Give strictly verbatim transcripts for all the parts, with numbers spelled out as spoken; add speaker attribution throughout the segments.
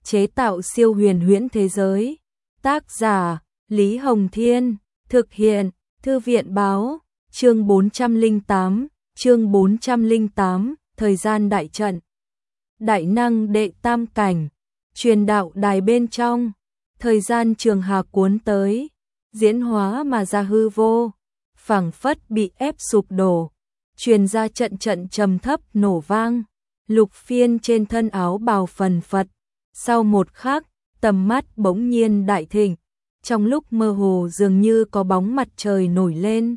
Speaker 1: chế tạo siêu huyền huyễn thế giới. Tác giả Lý Hồng Thiên, thực hiện Thư viện Báo, chương bốn trăm lẻ tám, chương bốn trăm lẻ tám, thời gian đại trận. Đại năng đệ tam cảnh, truyền đạo đài bên trong, thời gian trường hà cuốn tới, diễn hóa mà ra hư vô, phảng phất bị ép sụp đổ, truyền ra trận trận trầm thấp nổ vang. Lục Phiên trên thân áo bào phần phật, sau một khắc, tầm mắt bỗng nhiên đại thịnh, trong lúc mơ hồ dường như có bóng mặt trời nổi lên.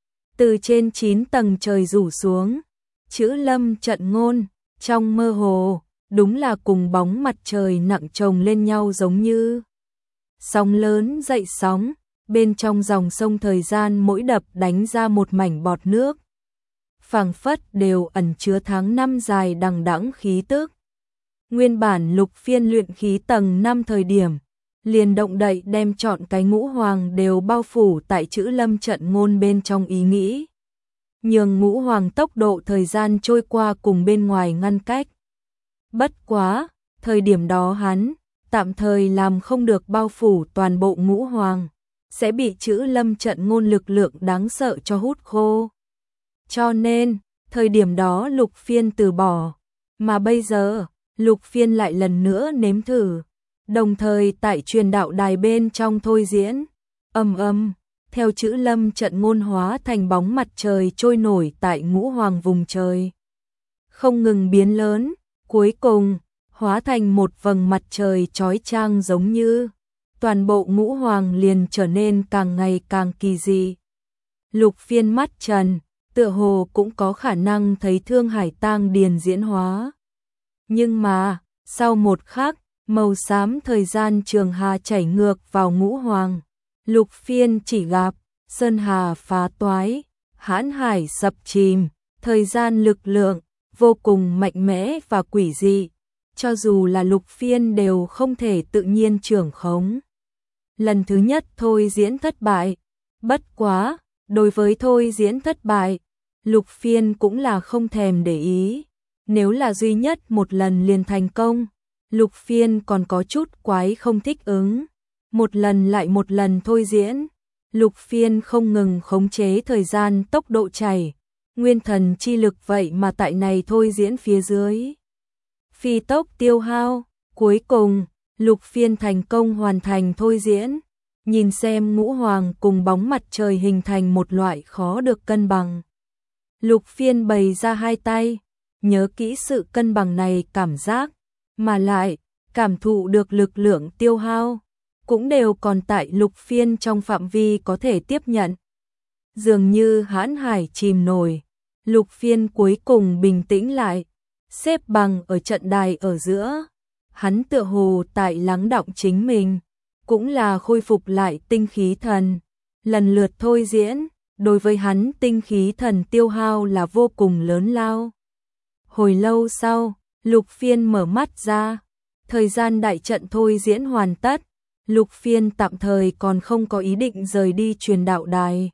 Speaker 1: Từ trên chín tầng trời rủ xuống, chữ Lâm trận ngôn, trong mơ hồ, đúng là cùng bóng mặt trời nặng chồng lên nhau giống như sóng lớn dậy sóng, bên trong dòng sông thời gian mỗi đập đánh ra một mảnh bọt nước. Phảng phất đều ẩn chứa tháng năm dài đằng đẵng khí tức. Nguyên bản Lục Phiên luyện khí tầng năm thời điểm, liền động đậy đem trọn cái ngũ hoàng đều bao phủ tại chữ Lâm trận ngôn bên trong ý nghĩ. Nhường ngũ hoàng tốc độ thời gian trôi qua cùng bên ngoài ngăn cách. Bất quá, thời điểm đó hắn, tạm thời làm không được bao phủ toàn bộ ngũ hoàng, sẽ bị chữ Lâm trận ngôn lực lượng đáng sợ cho hút khô. Cho nên, thời điểm đó Lục Phiên từ bỏ, mà bây giờ, Lục Phiên lại lần nữa nếm thử, đồng thời tại truyền đạo đài bên trong thôi diễn, ầm ầm, theo chữ Lâm trận ngôn hóa thành bóng mặt trời trôi nổi tại ngũ hoàng vùng trời. Không ngừng biến lớn, cuối cùng, hóa thành một vầng mặt trời chói chang giống như toàn bộ ngũ hoàng liền trở nên càng ngày càng kỳ dị. Lục Phiên mắt trần, tựa hồ cũng có khả năng thấy Thương Hải Tang Điền diễn hóa. Nhưng mà, sau một khắc, màu xám thời gian trường hà chảy ngược vào ngũ hoàng. Lục Phiên chỉ gặp, sơn hà phá toái, hãn hải sập chìm, thời gian lực lượng, vô cùng mạnh mẽ và quỷ dị. Cho dù là Lục Phiên đều không thể tự nhiên trưởng khống. Lần thứ nhất thôi diễn thất bại. Bất quá, đối với thôi diễn thất bại, Lục Phiên cũng là không thèm để ý. Nếu là duy nhất một lần liền thành công, Lục Phiên còn có chút quái không thích ứng. Một lần lại một lần thôi diễn, Lục Phiên không ngừng khống chế thời gian tốc độ chảy, nguyên thần chi lực vậy mà tại này thôi diễn phía dưới. Phi tốc tiêu hao, cuối cùng, Lục Phiên thành công hoàn thành thôi diễn, nhìn xem ngũ hoàng cùng bóng mặt trời hình thành một loại khó được cân bằng. Lục Phiên bày ra hai tay, nhớ kỹ sự cân bằng này cảm giác, mà lại, cảm thụ được lực lượng tiêu hao, cũng đều còn tại Lục Phiên trong phạm vi có thể tiếp nhận. Dường như hãn hải chìm nổi, Lục Phiên cuối cùng bình tĩnh lại, xếp bằng ở trận đài ở giữa. Hắn tựa hồ tại lắng đọng chính mình, cũng là khôi phục lại tinh khí thần. Lần lượt thôi diễn, đối với hắn tinh khí thần tiêu hao là vô cùng lớn lao. Hồi lâu sau, Lục Phiên mở mắt ra, thời gian đại trận thôi diễn hoàn tất, Lục Phiên tạm thời còn không có ý định rời đi truyền đạo đài.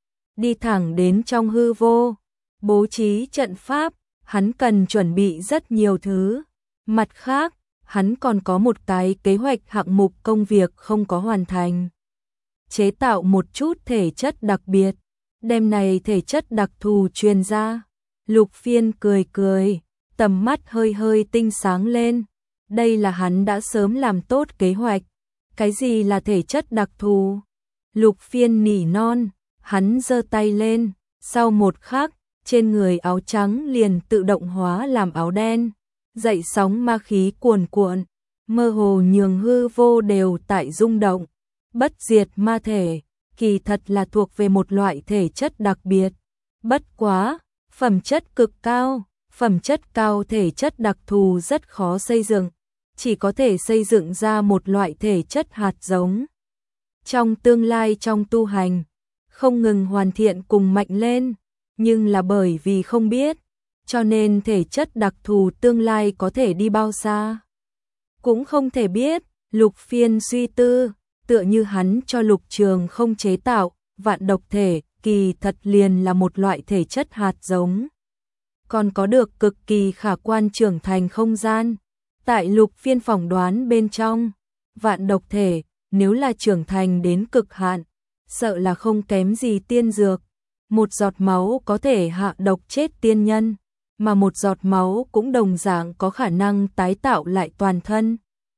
Speaker 1: Đi thẳng đến trong hư vô, bố trí trận pháp, hắn cần chuẩn bị rất nhiều thứ. Mặt khác, hắn còn có một cái kế hoạch hạng mục công việc không có hoàn thành. Chế tạo một chút thể chất đặc biệt, đem này thể chất đặc thù truyền ra. Lục Phiên cười cười, tầm mắt hơi hơi tinh sáng lên. Đây là hắn đã sớm làm tốt kế hoạch. Cái gì là thể chất đặc thù? Lục Phiên nỉ non, hắn giơ tay lên, sau một khắc, trên người áo trắng liền tự động hóa làm áo đen. Dậy sóng ma khí cuồn cuộn, mơ hồ nhường hư vô đều tại rung động. Bất diệt ma thể, kỳ thật là thuộc về một loại thể chất đặc biệt. Bất quá, phẩm chất cực cao, phẩm chất cao thể chất đặc thù rất khó xây dựng, chỉ có thể xây dựng ra một loại thể chất hạt giống. Trong tương lai trong tu hành, không ngừng hoàn thiện cùng mạnh lên, nhưng là bởi vì không biết, cho nên thể chất đặc thù tương lai có thể đi bao xa. Cũng không thể biết, Lục Phiên suy tư, tựa như hắn cho Lục Trường không chế tạo, vạn độc thể, kỳ thật liền là một loại thể chất hạt giống. Còn có được cực kỳ khả quan trưởng thành không gian, Tại Lục Phiên phỏng đoán bên trong, vạn độc thể, nếu là trưởng thành đến cực hạn, sợ là không kém gì tiên dược. Một giọt máu có thể hạ độc chết tiên nhân, mà một giọt máu cũng đồng dạng có khả năng tái tạo lại toàn thân.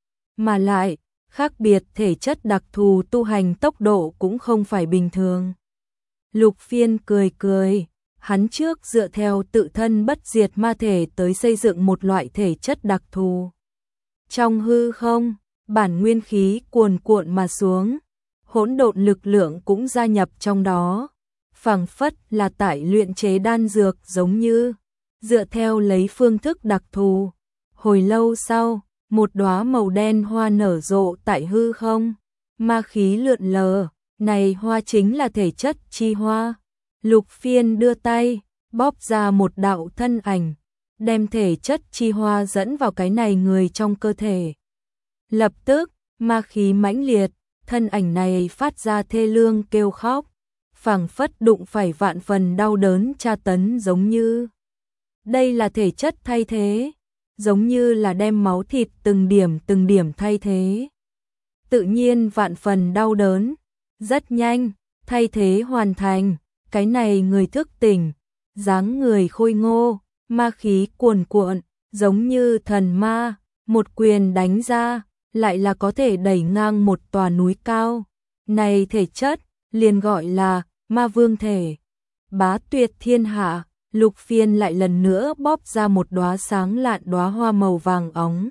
Speaker 1: Mà lại, khác biệt thể chất đặc thù tu hành tốc độ cũng không phải bình thường. Lục Phiên cười cười, hắn trước dựa theo tự thân bất diệt ma thể tới xây dựng một loại thể chất đặc thù. Trong hư không, bản nguyên khí cuồn cuộn mà xuống, hỗn độn lực lượng cũng gia nhập trong đó, phảng phất là tại luyện chế đan dược giống như, dựa theo lấy phương thức đặc thù. Hồi lâu sau, một đóa màu đen hoa nở rộ tại hư không, ma khí lượn lờ, này hoa chính là thể chất chi hoa. Lục Phiên đưa tay, bóp ra một đạo thân ảnh, đem thể chất chi hoa dẫn vào cái này người trong cơ thể. Lập tức, ma khí mãnh liệt, thân ảnh này phát ra thê lương kêu khóc, phảng phất đụng phải vạn phần đau đớn tra tấn giống như. Đây là thể chất thay thế, giống như là đem máu thịt từng điểm từng điểm thay thế. Tự nhiên vạn phần đau đớn, rất nhanh, thay thế hoàn thành, cái này người thức tỉnh, dáng người khôi ngô, ma khí cuồn cuộn, giống như thần ma, một quyền đánh ra, lại là có thể đẩy ngang một tòa núi cao. Này thể chất, liền gọi là ma vương thể. Bá tuyệt thiên hạ, Lục Phiên lại lần nữa bóp ra một đóa sáng lạn đóa hoa màu vàng óng.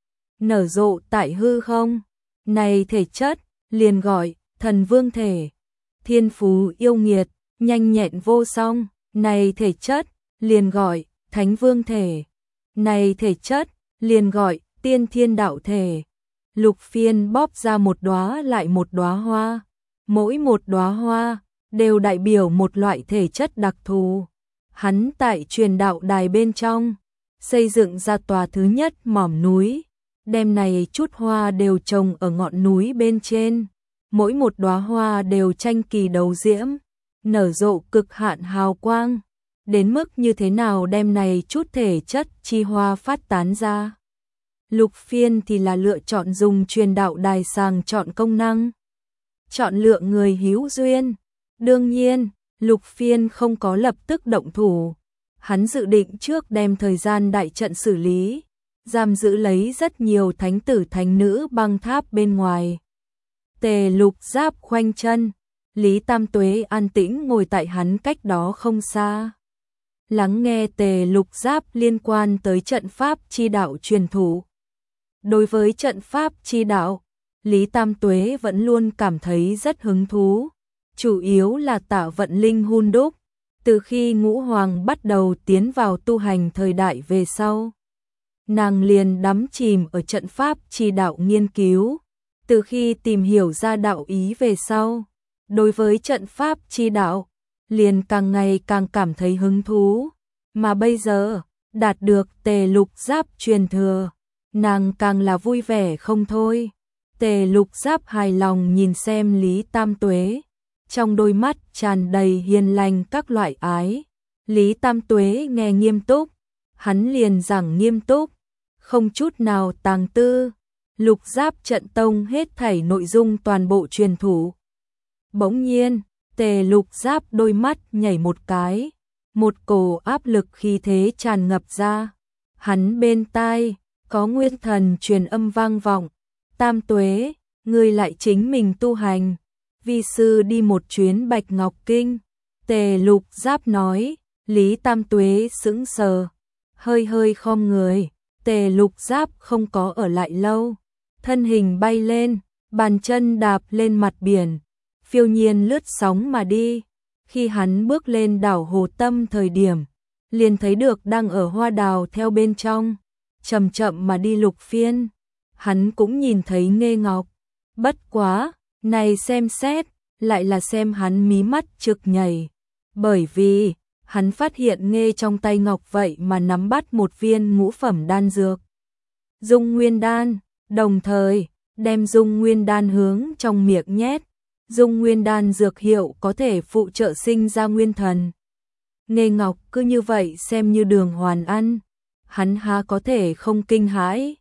Speaker 1: Nở rộ tại hư không, này thể chất, liền gọi thần vương thể. Thiên phú yêu nghiệt, nhanh nhẹn vô song, này thể chất, liền gọi thánh vương thể. Này thể chất, liền gọi tiên thiên đạo thể. Lục Phiên bóp ra một đóa lại một đóa hoa, mỗi một đóa hoa đều đại biểu một loại thể chất đặc thù. Hắn tại truyền đạo đài bên trong xây dựng ra tòa thứ nhất mỏm núi, đem này chút hoa đều trồng ở ngọn núi bên trên, mỗi một đóa hoa đều tranh kỳ đấu diễm, nở rộ cực hạn hào quang, đến mức như thế nào đem này chút thể chất chi hoa phát tán ra. Lục Phiên thì là lựa chọn dùng truyền đạo đài sàng chọn công năng, chọn lựa người hữu duyên. Đương nhiên, Lục Phiên không có lập tức động thủ, hắn dự định trước đem thời gian đại trận xử lý, giam giữ lấy rất nhiều thánh tử thánh nữ băng tháp bên ngoài. Tề Lục Giáp khoanh chân, Lý Tam Tuế an tĩnh ngồi tại hắn cách đó không xa, lắng nghe Tề Lục Giáp liên quan tới trận pháp chi đạo truyền thụ. Đối với trận pháp chi đạo, Lý Tam Tuế vẫn luôn cảm thấy rất hứng thú, chủ yếu là Tạ Vận Linh hun đúc, từ khi Ngũ Hoàng bắt đầu tiến vào tu hành thời đại về sau. Nàng liền đắm chìm ở trận pháp chi đạo nghiên cứu, từ khi tìm hiểu ra đạo ý về sau, đối với trận pháp chi đạo, liền càng ngày càng cảm thấy hứng thú, mà bây giờ, đạt được Tề Lục Giáp truyền thừa, nàng càng là vui vẻ không thôi. Tề Lục Giáp hài lòng nhìn xem Lý Tam Tuế, trong đôi mắt tràn đầy hiền lành các loại ái. Lý Tam Tuế nghe nghiêm túc, hắn liền giảng nghiêm túc, không chút nào tàng tư. Lục Giáp trận tông hết thảy nội dung toàn bộ truyền thủ. Bỗng nhiên, Tề Lục Giáp đôi mắt nhảy một cái, một cổ áp lực khí thế tràn ngập ra. Hắn bên tai có nguyên thần truyền âm vang vọng, Tam Tuế, ngươi lại chính mình tu hành, vi sư đi một chuyến Bạch Ngọc Kinh. Tề Lục Giáp nói. Lý Tam Tuế sững sờ, hơi hơi khom người. Tề Lục Giáp không có ở lại lâu, thân hình bay lên, bàn chân đạp lên mặt biển, phiêu nhiên lướt sóng mà đi. Khi hắn bước lên đảo Hồ Tâm thời điểm, liền thấy được đang ở hoa đào theo bên trong, chậm chậm mà đi Lục Phiên. Hắn cũng nhìn thấy Nghê Ngọc, bất quá, này xem xét, lại là xem hắn mí mắt trực nhảy, bởi vì hắn phát hiện Nghê trong tay Ngọc vậy mà nắm bắt một viên ngũ phẩm đan dược, Dung Nguyên Đan, đồng thời đem Dung Nguyên Đan hướng trong miệng nhét. Dung Nguyên Đan dược hiệu có thể phụ trợ sinh ra nguyên thần. Nghê Ngọc cứ như vậy xem như đường hoàn ăn, hắn há có thể không kinh hãi.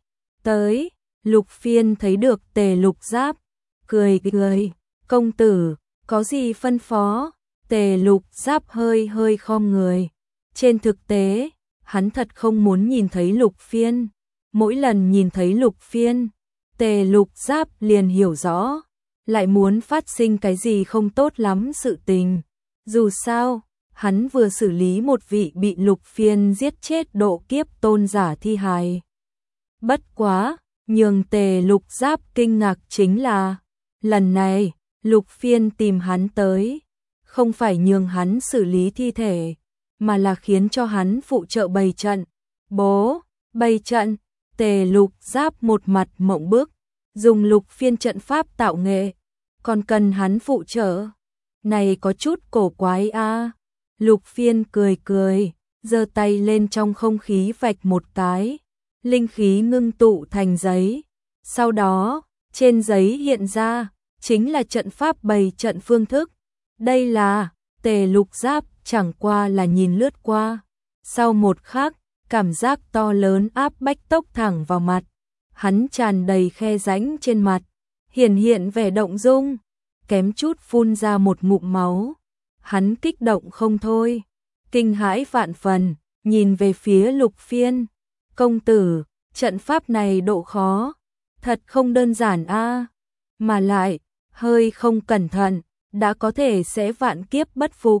Speaker 1: tới. Lục Phiên thấy được Tề Lục Giáp, cười cười, công tử, có gì phân phó? Tề Lục Giáp hơi hơi khom người. Trên thực tế, hắn thật không muốn nhìn thấy Lục Phiên. Mỗi lần nhìn thấy Lục Phiên, Tề Lục Giáp liền hiểu rõ, lại muốn phát sinh cái gì không tốt lắm sự tình. Dù sao, hắn vừa xử lý một vị bị Lục Phiên giết chết độ kiếp tôn giả thi hài. Bất quá, nhường Tề Lục Giáp kinh ngạc chính là, lần này, Lục Phiên tìm hắn tới, không phải nhường hắn xử lý thi thể, mà là khiến cho hắn phụ trợ bày trận. Bố, bày trận, Tề Lục Giáp một mặt mộng bức, dùng Lục Phiên trận pháp tạo nghệ, còn cần hắn phụ trợ. Này có chút cổ quái a. À. Lục Phiên cười cười, giơ tay lên trong không khí vạch một cái, linh khí ngưng tụ thành giấy. Sau đó, trên giấy hiện ra, chính là trận pháp bày trận phương thức. Đây là, Tề Lục Giáp chẳng qua là nhìn lướt qua. Sau một khắc, cảm giác to lớn áp bách tốc thẳng vào mặt. Hắn tràn đầy khe rãnh trên mặt, hiển hiện vẻ động dung, kém chút phun ra một ngụm máu. Hắn kích động không thôi, kinh hãi vạn phần, nhìn về phía Lục Phiên. Công tử, trận pháp này độ khó, thật không đơn giản a, à. Mà lại, hơi không cẩn thận, đã có thể sẽ vạn kiếp bất phục.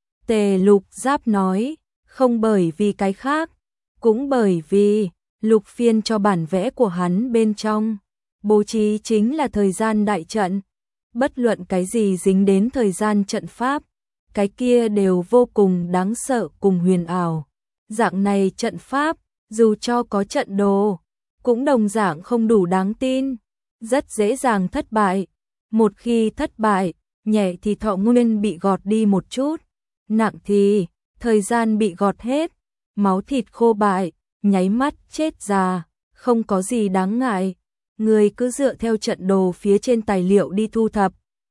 Speaker 1: Tề Lục Giáp nói, không bởi vì cái khác, cũng bởi vì Lục Phiên cho bản vẽ của hắn bên trong, bố trí chính là thời gian đại trận. Bất luận cái gì dính đến thời gian trận pháp, cái kia đều vô cùng đáng sợ cùng huyền ảo. Dạng này trận pháp, dù cho có trận đồ, cũng đồng dạng không đủ đáng tin, rất dễ dàng thất bại. Một khi thất bại, nhẹ thì thọ nguyên bị gọt đi một chút, nặng thì thời gian bị gọt hết, máu thịt khô bại, nháy mắt chết già, không có gì đáng ngại. Người cứ dựa theo trận đồ phía trên tài liệu đi thu thập.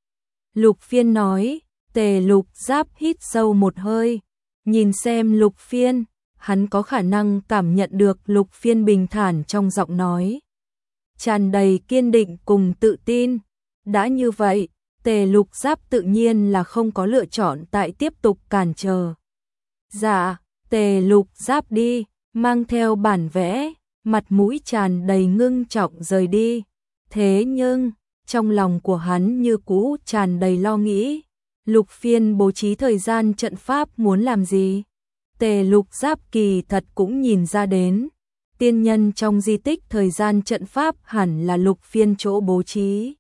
Speaker 1: Lục Phiên nói. Tề Lục Giáp hít sâu một hơi, nhìn xem Lục Phiên, hắn có khả năng cảm nhận được Lục Phiên bình thản trong giọng nói, tràn đầy kiên định cùng tự tin. Đã như vậy, Tề Lục Giáp tự nhiên là không có lựa chọn tại tiếp tục cản trở. Dạ, Tề Lục Giáp đi, mang theo bản vẽ, mặt mũi tràn đầy ngưng trọng rời đi. Thế nhưng, trong lòng của hắn như cũ tràn đầy lo nghĩ. Lục Phiên bố trí thời gian trận pháp muốn làm gì? Tề Lục Giáp kỳ thật cũng nhìn ra đến. Tiên nhân trong di tích thời gian trận pháp hẳn là Lục Phiên chỗ bố trí.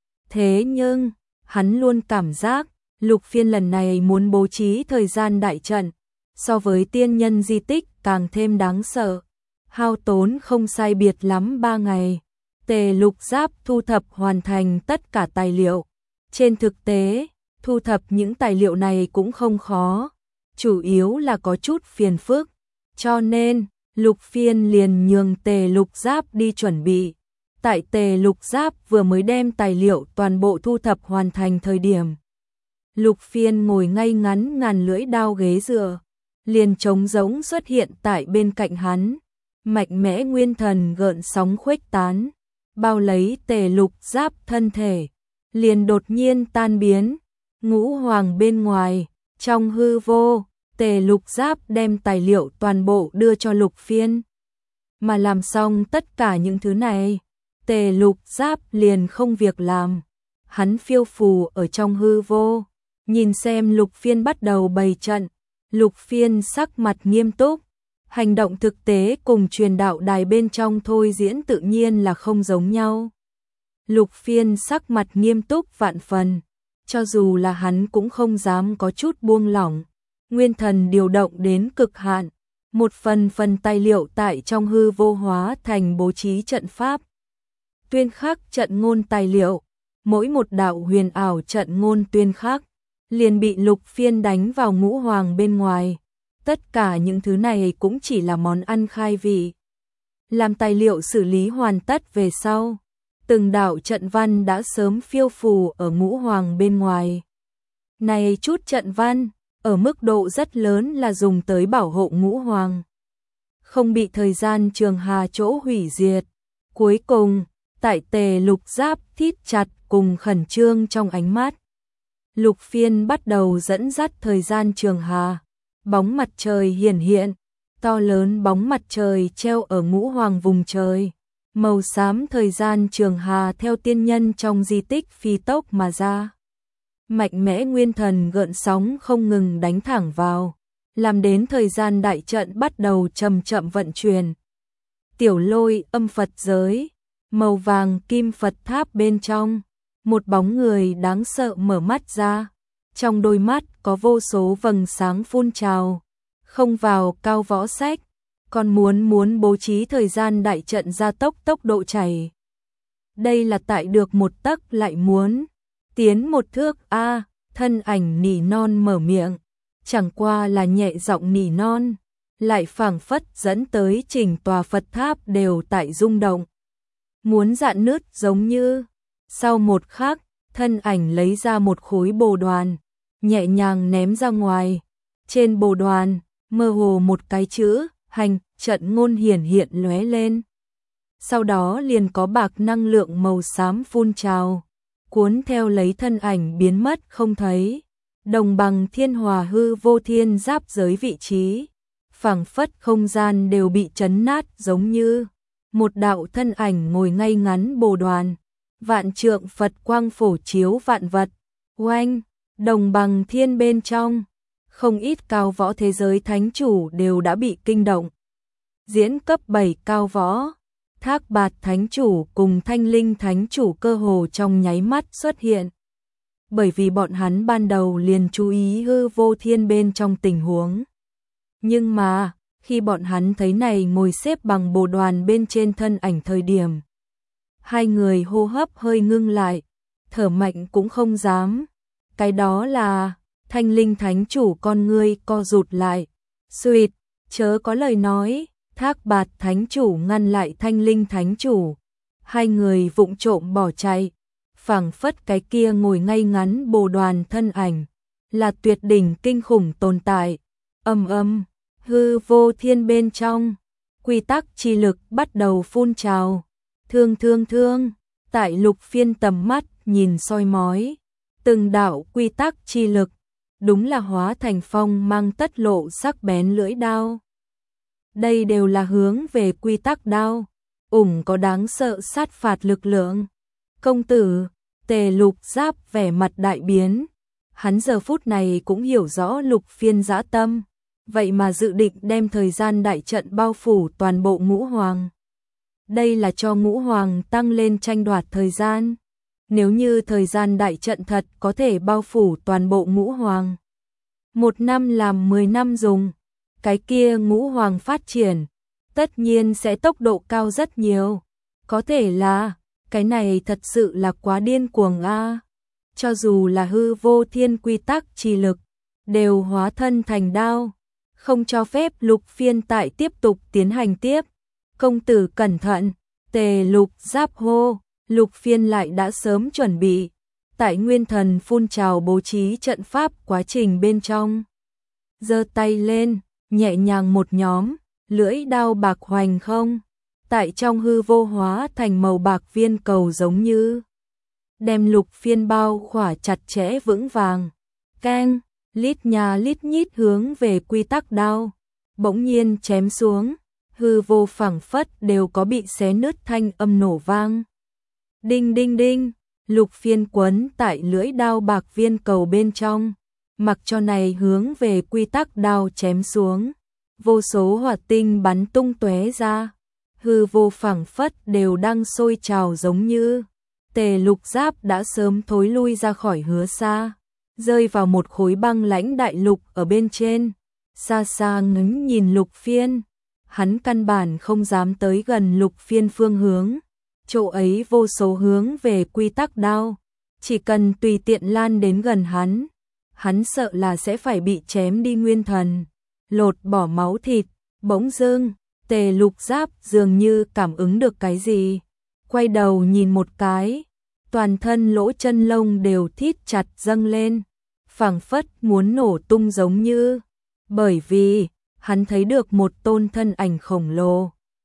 Speaker 1: Thế nhưng, hắn luôn cảm giác, Lục Phiên lần này muốn bố trí thời gian đại trận, so với tiên nhân di tích càng thêm đáng sợ. Hao tốn không sai biệt lắm ba ngày. Tề Lục Giáp thu thập hoàn thành tất cả tài liệu. Trên thực tế, thu thập những tài liệu này cũng không khó, chủ yếu là có chút phiền phức, cho nên Lục Phiên liền nhường Tề Lục Giáp đi chuẩn bị. Tại Tề Lục Giáp vừa mới đem tài liệu toàn bộ thu thập hoàn thành thời điểm, Lục Phiên ngồi ngay ngắn ngàn lưỡi đao ghế dựa, liền trống rỗng xuất hiện tại bên cạnh hắn, mạnh mẽ nguyên thần gợn sóng khuếch tán, bao lấy Tề Lục Giáp thân thể, liền đột nhiên tan biến. Ngũ hoàng bên ngoài, trong hư vô, Tề Lục Giáp đem tài liệu toàn bộ đưa cho Lục Phiên. Mà làm xong tất cả những thứ này, Tề Lục Giáp liền không việc làm. Hắn phiêu phù ở trong hư vô, nhìn xem Lục Phiên bắt đầu bày trận. Lục Phiên sắc mặt nghiêm túc, hành động thực tế cùng truyền đạo đài bên trong thôi diễn tự nhiên là không giống nhau. Lục Phiên sắc mặt nghiêm túc vạn phần. Cho dù là hắn cũng không dám có chút buông lỏng, nguyên thần điều động đến cực hạn, một phần phần tài liệu tại trong hư vô hóa thành bố trí trận pháp. Tuyên khắc trận ngôn tài liệu, mỗi một đạo huyền ảo trận ngôn tuyên khắc, liền bị Lục Phiên đánh vào ngũ hoàng bên ngoài. Tất cả những thứ này cũng chỉ là món ăn khai vị. Làm tài liệu xử lý hoàn tất về sau, từng đạo trận văn đã sớm phiêu phù ở ngũ hoàng bên ngoài. Này chút trận văn, ở mức độ rất lớn là dùng tới bảo hộ ngũ hoàng, không bị thời gian trường hà chỗ hủy diệt. Cuối cùng, tại Tề Lục Giáp thít chặt cùng khẩn trương trong ánh mắt, Lục Phiên bắt đầu dẫn dắt thời gian trường hà. Bóng mặt trời hiển hiện, to lớn bóng mặt trời treo ở ngũ hoàng vùng trời. Màu xám thời gian trường hà theo tiên nhân trong di tích phi tốc mà ra. Mạnh mẽ nguyên thần gợn sóng không ngừng đánh thẳng vào, làm đến thời gian đại trận bắt đầu chậm chậm vận chuyển. Tiểu Lôi âm Phật giới, màu vàng kim Phật tháp bên trong, một bóng người đáng sợ mở mắt ra. Trong đôi mắt có vô số vầng sáng phun trào, không vào cao võ sách, còn muốn muốn bố trí thời gian đại trận gia tốc tốc độ chảy. Đây là tại được một tấc lại muốn tiến một thước a, thân ảnh nỉ non mở miệng, chẳng qua là nhẹ giọng nỉ non, lại phảng phất dẫn tới chỉnh tòa Phật tháp đều tại rung động, muốn rạn nứt giống như. Sau một khắc, thân ảnh lấy ra một khối bồ đoàn, nhẹ nhàng ném ra ngoài. Trên bồ đoàn, mơ hồ một cái chữ hành trận ngôn hiển hiện lóe lên. Sau đó liền có bạc năng lượng màu xám phun trào, cuốn theo lấy thân ảnh biến mất không thấy. Đồng bằng thiên hòa hư vô thiên giáp giới vị trí, phảng phất không gian đều bị chấn nát giống như một đạo thân ảnh ngồi ngay ngắn bồ đoàn. Vạn trượng Phật quang phổ chiếu vạn vật. Oanh, đồng bằng thiên bên trong, không ít cao võ thế giới thánh chủ đều đã bị kinh động. Diễn cấp bảy cao võ, Thác Bạt thánh chủ cùng Thanh Linh thánh chủ cơ hồ trong nháy mắt xuất hiện. Bởi vì bọn hắn ban đầu liền chú ý hư vô thiên bên trong tình huống. Nhưng mà, khi bọn hắn thấy này ngồi xếp bằng bồ đoàn bên trên thân ảnh thời điểm, hai người hô hấp hơi ngưng lại, thở mạnh cũng không dám. Cái đó là, Thanh Linh thánh chủ con ngươi co rụt lại. Xuyệt, chớ có lời nói. Thác Bạt thánh chủ ngăn lại Thanh Linh thánh chủ. Hai người vụng trộm bỏ chạy. Phảng phất cái kia ngồi ngay ngắn bồ đoàn thân ảnh, là tuyệt đỉnh kinh khủng tồn tại. Âm âm, hư vô thiên bên trong, quy tắc chi lực bắt đầu phun trào. Thương thương thương, tại Lục Phiên tầm mắt nhìn soi mói, từng đạo quy tắc chi lực, đúng là hóa thành phong mang tất lộ sắc bén lưỡi đao. Đây đều là hướng về quy tắc đao, ủng có đáng sợ sát phạt lực lượng. Công tử, Tề Lục Giáp vẻ mặt đại biến, hắn giờ phút này cũng hiểu rõ Lục Phiên dã tâm, vậy mà dự định đem thời gian đại trận bao phủ toàn bộ ngũ hoàng. Đây là cho ngũ hoàng tăng lên tranh đoạt thời gian. Nếu như thời gian đại trận thật có thể bao phủ toàn bộ ngũ hoàng, một năm làm mười năm dùng, cái kia ngũ hoàng phát triển, tất nhiên sẽ tốc độ cao rất nhiều. Có thể là, cái này thật sự là quá điên cuồng a. Cho dù là hư vô thiên quy tắc chi lực, đều hóa thân thành đao, không cho phép Lục Phiên tại tiếp tục tiến hành tiếp. Công tử cẩn thận, Tề Lục Giáp hô. Lục Phiên lại đã sớm chuẩn bị, tại nguyên thần phun trào bố trí trận pháp quá trình bên trong. Giơ tay lên, nhẹ nhàng một nhóm, lưỡi đao bạc hoành không, tại trong hư vô hóa thành màu bạc viên cầu giống như đem Lục Phiên bao khỏa chặt chẽ vững vàng. Keng, lít nhà lít nhít hướng về quy tắc đao, bỗng nhiên chém xuống, hư vô phảng phất đều có bị xé nứt thanh âm nổ vang. Đinh đinh đinh, Lục Phiên quấn tại lưỡi đao bạc viên cầu bên trong, mặc cho này hướng về quy tắc đao chém xuống, vô số hỏa tinh bắn tung tóe ra, hư vô phảng phất đều đang sôi trào giống như. Tề Lục Giáp đã sớm thối lui ra khỏi hứa xa, rơi vào một khối băng lãnh đại lục ở bên trên, xa xa ngấn nhìn Lục Phiên, hắn căn bản không dám tới gần Lục Phiên phương hướng. Chỗ ấy vô số hướng về quy tắc đao, chỉ cần tùy tiện lan đến gần hắn, hắn sợ là sẽ phải bị chém đi nguyên thần, lột bỏ máu thịt. Bỗng dưng, Tề Lục Giáp dường như cảm ứng được cái gì, quay đầu nhìn một cái, toàn thân lỗ chân lông đều thít chặt dâng lên, phảng phất muốn nổ tung giống như, bởi vì hắn thấy được một tôn thân ảnh khổng lồ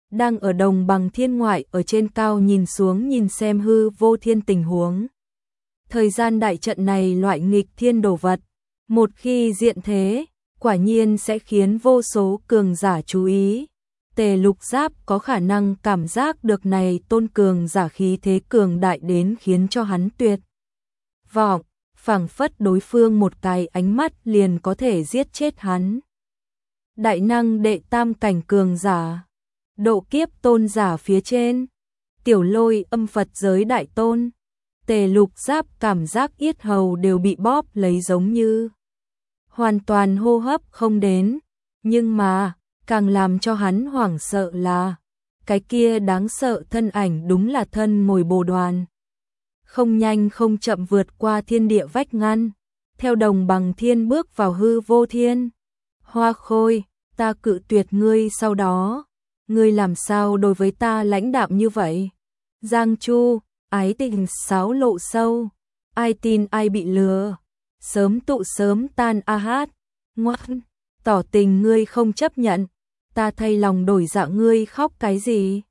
Speaker 1: đang ở đồng bằng thiên ngoại ở trên cao nhìn xuống nhìn xem hư vô thiên tình huống. Thời gian đại trận này loại nghịch thiên đồ vật, một khi diện thế, quả nhiên sẽ khiến vô số cường giả chú ý. Tề Lục Giáp có khả năng cảm giác được này tôn cường giả khí thế cường đại đến khiến cho hắn tuyệt vọng, phảng phất đối phương một cái ánh mắt liền có thể giết chết hắn. Đại năng đệ tam cảnh cường giả, độ kiếp tôn giả phía trên, tiểu lôi âm Phật giới đại tôn. Tề Lục Giáp cảm giác yết hầu đều bị bóp lấy giống như hoàn toàn hô hấp không đến, nhưng mà càng làm cho hắn hoảng sợ là cái kia đáng sợ thân ảnh đúng là thân ngồi bồ đoàn. Không nhanh không chậm vượt qua thiên địa vách ngăn, theo đồng bằng thiên bước vào hư vô thiên. Hoa Khôi, ta cự tuyệt ngươi sau đó, ngươi làm sao đối với ta lãnh đạm như vậy? Giang Chu, ái tình sáo lộ sâu, ai tin ai bị lừa, sớm tụ sớm tan a hát, ngoan, tỏ tình ngươi không chấp nhận, ta thay lòng đổi dạ ngươi khóc cái gì?